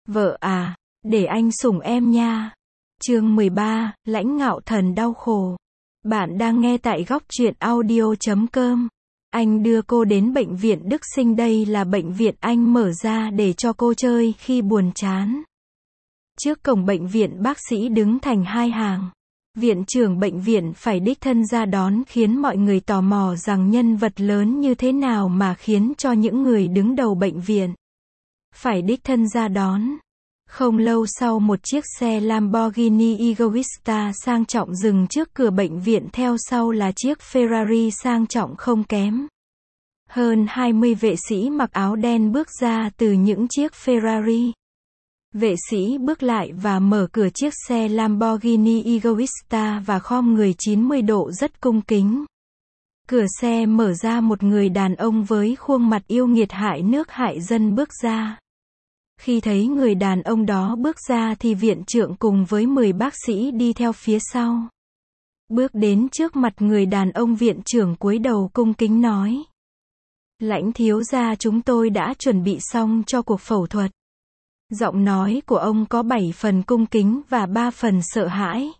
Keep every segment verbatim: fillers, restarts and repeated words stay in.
Vợ à, để anh sủng em nha. Chương mười ba, Lãnh Ngạo Thần đau khổ. Bạn đang nghe tại góc truyện audio chấm com. Anh đưa cô đến bệnh viện Đức Sinh, đây là bệnh viện anh mở ra để cho cô chơi khi buồn chán. Trước cổng bệnh viện bác sĩ đứng thành hai hàng. Viện trưởng bệnh viện phải đích thân ra đón, khiến mọi người tò mò rằng nhân vật lớn như thế nào mà khiến cho những người đứng đầu bệnh viện phải đích thân ra đón. Không lâu sau, một chiếc xe Lamborghini Egoista sang trọng dừng trước cửa bệnh viện, theo sau là chiếc Ferrari sang trọng không kém. Hơn hai mươi vệ sĩ mặc áo đen bước ra từ những chiếc Ferrari. Vệ sĩ bước lại và mở cửa chiếc xe Lamborghini Egoista và khom người chín mươi độ rất cung kính. Cửa xe mở ra, một người đàn ông với khuôn mặt yêu nghiệt hại nước hại dân bước ra. Khi thấy người đàn ông đó bước ra thì viện trưởng cùng với mười bác sĩ đi theo phía sau. Bước đến trước mặt người đàn ông, viện trưởng cúi đầu cung kính nói: Lãnh thiếu gia, chúng tôi đã chuẩn bị xong cho cuộc phẫu thuật. Giọng nói của ông có bảy phần cung kính và ba phần sợ hãi.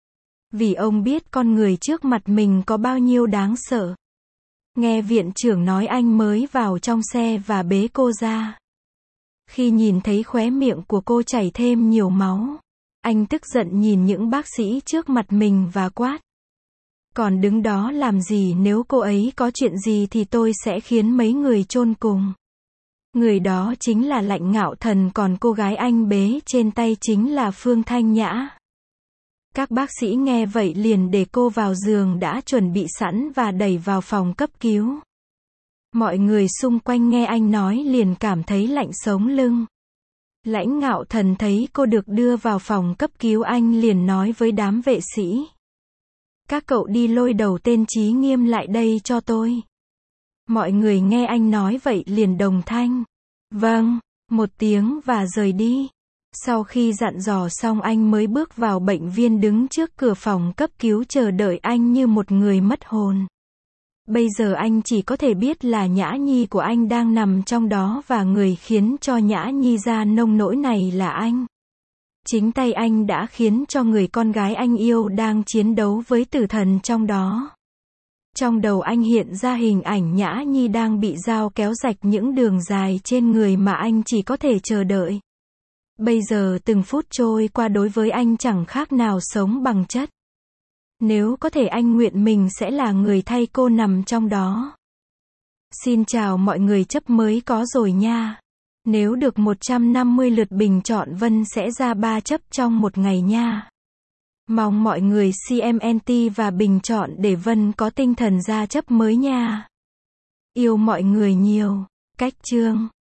Vì ông biết con người trước mặt mình có bao nhiêu đáng sợ. Nghe viện trưởng nói, anh mới vào trong xe và bế cô ra. Khi nhìn thấy khóe miệng của cô chảy thêm nhiều máu, anh tức giận nhìn những bác sĩ trước mặt mình và quát: Còn đứng đó làm gì? Nếu cô ấy có chuyện gì thì tôi sẽ khiến mấy người chôn cùng. Người đó chính là Lãnh Ngạo Thần, còn cô gái anh bế trên tay chính là Phương Thanh Nhã. Các bác sĩ nghe vậy liền để cô vào giường đã chuẩn bị sẵn và đẩy vào phòng cấp cứu. Mọi người xung quanh nghe anh nói liền cảm thấy lạnh sống lưng. Lãnh Ngạo Thần thấy cô được đưa vào phòng cấp cứu, anh liền nói với đám vệ sĩ: Các cậu đi lôi đầu tên Chí Nghiêm lại đây cho tôi. Mọi người nghe anh nói vậy liền đồng thanh: Vâng, một tiếng và rời đi. Sau khi dặn dò xong, anh mới bước vào bệnh viện, đứng trước cửa phòng cấp cứu chờ đợi anh như một người mất hồn. Bây giờ anh chỉ có thể biết là Nhã Nhi của anh đang nằm trong đó, và người khiến cho Nhã Nhi ra nông nỗi này là anh. Chính tay anh đã khiến cho người con gái anh yêu đang chiến đấu với tử thần trong đó. Trong đầu anh hiện ra hình ảnh Nhã Nhi đang bị dao kéo rạch những đường dài trên người mà anh chỉ có thể chờ đợi. Bây giờ từng phút trôi qua đối với anh chẳng khác nào sống bằng chất. Nếu có thể, anh nguyện mình sẽ là người thay cô nằm trong đó. Xin chào mọi người, chấp mới có rồi nha. Nếu được một trăm năm mươi lượt bình chọn, Vân sẽ ra ba chấp trong một ngày nha. Mong mọi người comment và bình chọn để Vân có tinh thần ra chấp mới nha. Yêu mọi người nhiều. Cách chương